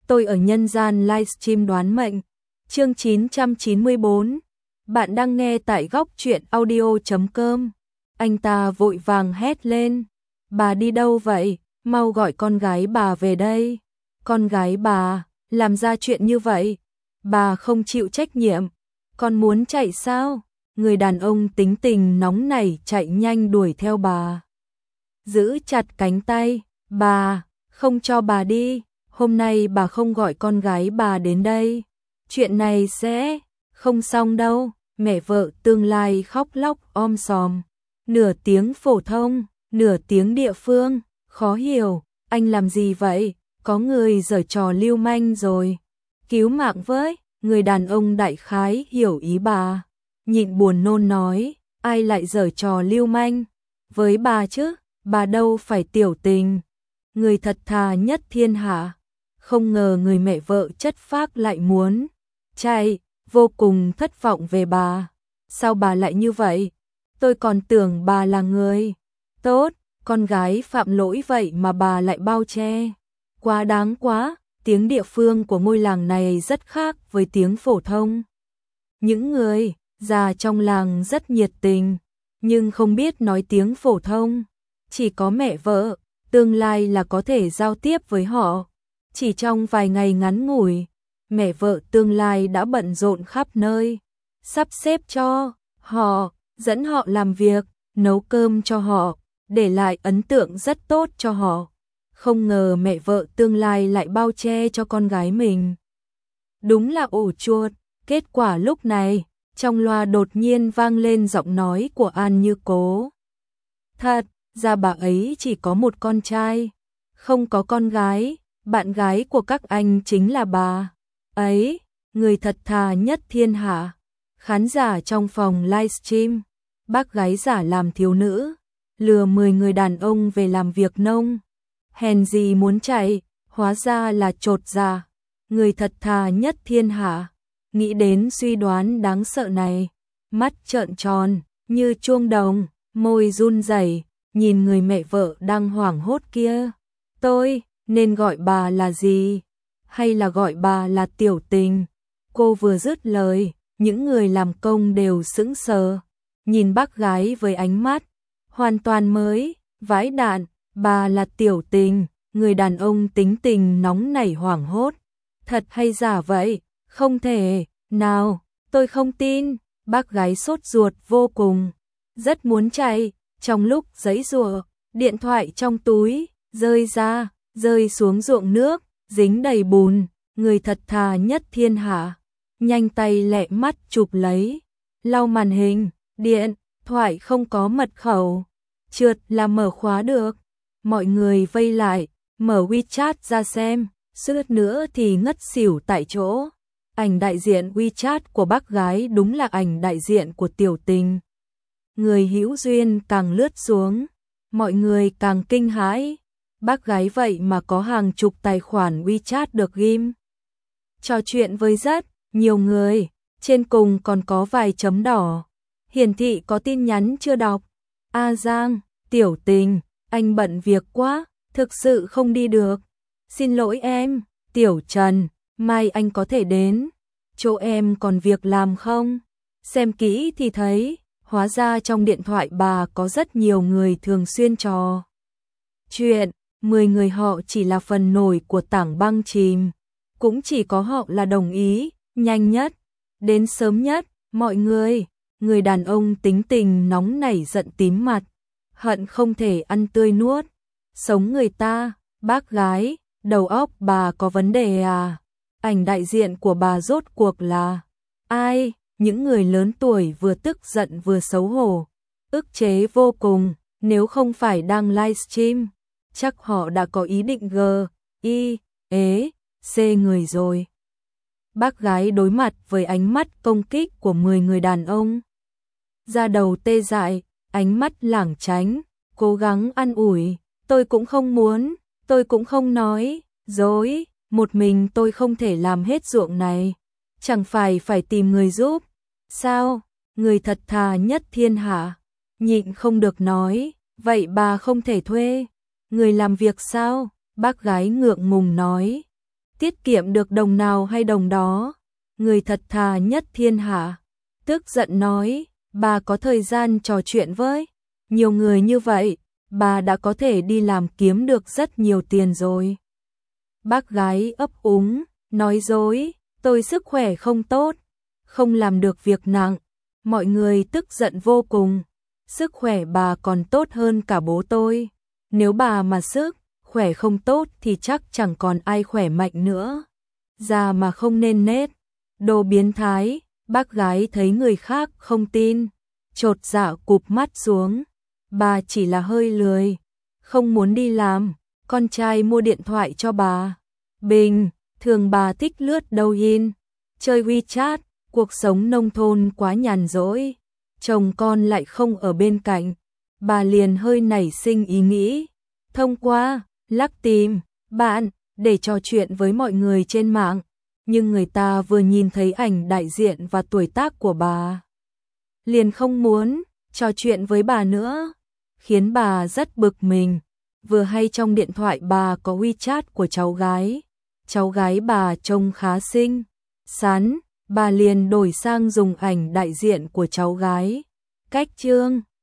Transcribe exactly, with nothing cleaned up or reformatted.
tôi ở nhân gian livestream đoán mệnh. Chương chín trăm chín mươi bốn. Bạn đang nghe tại góc truyện audio chấm com. Anh ta vội vàng hét lên. Bà đi đâu vậy? Mau gọi con gái bà về đây. Con gái bà, làm ra chuyện như vậy. Bà không chịu trách nhiệm. Con muốn chạy sao? Người đàn ông tính tình nóng nảy chạy nhanh đuổi theo bà. Giữ chặt cánh tay. Bà, không cho bà đi. Hôm nay bà không gọi con gái bà đến đây. Chuyện này sẽ không xong đâu. Mẹ vợ tương lai khóc lóc om sòm. Nửa tiếng phổ thông, nửa tiếng địa phương. Khó hiểu, anh làm gì vậy? Có người giở trò lưu manh rồi. Cứu mạng với. Người đàn ông đại khái hiểu ý bà. Nhịn buồn nôn nói. Ai lại giở trò lưu manh? Với bà chứ, bà đâu phải tiểu tình. Người thật thà nhất thiên hạ. Không ngờ người mẹ vợ chất phác lại muốn chạy, vô cùng thất vọng về bà. Sao bà lại như vậy? Tôi còn tưởng bà là người tốt, con gái phạm lỗi vậy mà bà lại bao che. Quá đáng quá, tiếng địa phương của ngôi làng này rất khác với tiếng phổ thông. Những người già trong làng rất nhiệt tình, nhưng không biết nói tiếng phổ thông. Chỉ có mẹ vợ, tương lai là có thể giao tiếp với họ. Chỉ trong vài ngày ngắn ngủi, mẹ vợ tương lai đã bận rộn khắp nơi, sắp xếp cho họ, dẫn họ làm việc, nấu cơm cho họ, để lại ấn tượng rất tốt cho họ. Không ngờ mẹ vợ tương lai lại bao che cho con gái mình. Đúng là ổ chuột. Kết quả lúc này, trong loa đột nhiên vang lên giọng nói của An Như Cố. Thật ra bà ấy chỉ có một con trai, không có con gái. Bạn gái của các anh chính là bà ấy, người thật thà nhất thiên hạ. Khán giả trong phòng livestream, bác gái giả làm thiếu nữ, lừa mười người đàn ông về làm việc nông. Hèn gì muốn chạy, hóa ra là chột dạ. Người thật thà nhất thiên hạ. Nghĩ đến suy đoán đáng sợ này, mắt trợn tròn, như chuông đồng, môi run rẩy, nhìn người mẹ vợ đang hoảng hốt kia. Tôi nên gọi bà là gì? Hay là gọi bà là tiểu tình? Cô vừa dứt lời, những người làm công đều sững sờ, nhìn bác gái với ánh mắt hoàn toàn mới, vãi đạn. Bà là tiểu tình. Người đàn ông tính tình nóng nảy hoảng hốt. Thật hay giả vậy? Không thể, nào, tôi không tin. Bác gái sốt ruột vô cùng, rất muốn chạy. Trong lúc giãy giụa, điện thoại trong túi rơi ra, rơi xuống ruộng nước, dính đầy bùn. Người thật thà nhất thiên hạ, nhanh tay lẹ mắt chụp lấy, lau màn hình. Điện thoại không có mật khẩu, trượt là mở khóa được. Mọi người vây lại, mở WeChat ra xem, suýt nữa thì ngất xỉu tại chỗ. Ảnh đại diện WeChat của bác gái đúng là ảnh đại diện của tiểu tình. Người hữu duyên càng lướt xuống, mọi người càng kinh hãi. Bác gái vậy mà có hàng chục tài khoản WeChat được ghim. Trò chuyện với rất nhiều người, trên cùng còn có vài chấm đỏ. Hiển thị có tin nhắn chưa đọc. A Giang, tiểu tình, anh bận việc quá, thực sự không đi được. Xin lỗi em. Tiểu Trần, mai anh có thể đến. Chỗ em còn việc làm không? Xem kỹ thì thấy, hóa ra trong điện thoại bà có rất nhiều người thường xuyên trò chuyện. Mười người họ chỉ là phần nổi của tảng băng chìm. Cũng chỉ có họ là đồng ý, nhanh nhất, đến sớm nhất. Mọi người, người đàn ông tính tình nóng nảy giận tím mặt, hận không thể ăn tươi nuốt sống người ta. Bác gái, đầu óc bà có vấn đề à? Ảnh đại diện của bà rốt cuộc là ai? Những người lớn tuổi vừa tức giận vừa xấu hổ, ức chế vô cùng. Nếu không phải đang livestream, chắc họ đã có ý định g, i, ế, c người rồi. Bác gái đối mặt với ánh mắt công kích của mười người đàn ông, da đầu tê dại, ánh mắt lảng tránh, cố gắng an ủi. Tôi cũng không muốn, tôi cũng không nói dối, một mình tôi không thể làm hết ruộng này, chẳng phải phải tìm người giúp sao? Người thật thà nhất thiên hạ, nhịn không được nói, vậy bà không thể thuê người làm việc sao? Bác gái ngượng ngùng nói, tiết kiệm được đồng nào hay đồng đó, người thật thà nhất thiên hạ. Tức giận nói, bà có thời gian trò chuyện với nhiều người như vậy, bà đã có thể đi làm kiếm được rất nhiều tiền rồi. Bác gái ấp úng, nói dối, tôi sức khỏe không tốt, không làm được việc nặng. Mọi người tức giận vô cùng. Sức khỏe bà còn tốt hơn cả bố tôi. Nếu bà mà sức khỏe không tốt thì chắc chẳng còn ai khỏe mạnh nữa. Già mà không nên nết. Đồ biến thái. Bác gái thấy người khác không tin, chột dạ cụp mắt xuống. Bà chỉ là hơi lười, không muốn đi làm. Con trai mua điện thoại cho bà. Bình thường bà thích lướt Douyin, chơi WeChat. Cuộc sống nông thôn quá nhàn rỗi, chồng con lại không ở bên cạnh, bà liền hơi nảy sinh ý nghĩ, thông qua lắc tìm bạn để trò chuyện với mọi người trên mạng, nhưng người ta vừa nhìn thấy ảnh đại diện và tuổi tác của bà, liền không muốn trò chuyện với bà nữa, khiến bà rất bực mình. Vừa hay trong điện thoại bà có WeChat của cháu gái, cháu gái bà trông khá xinh xắn. Bà liền đổi sang dùng ảnh đại diện của cháu gái. Cách chương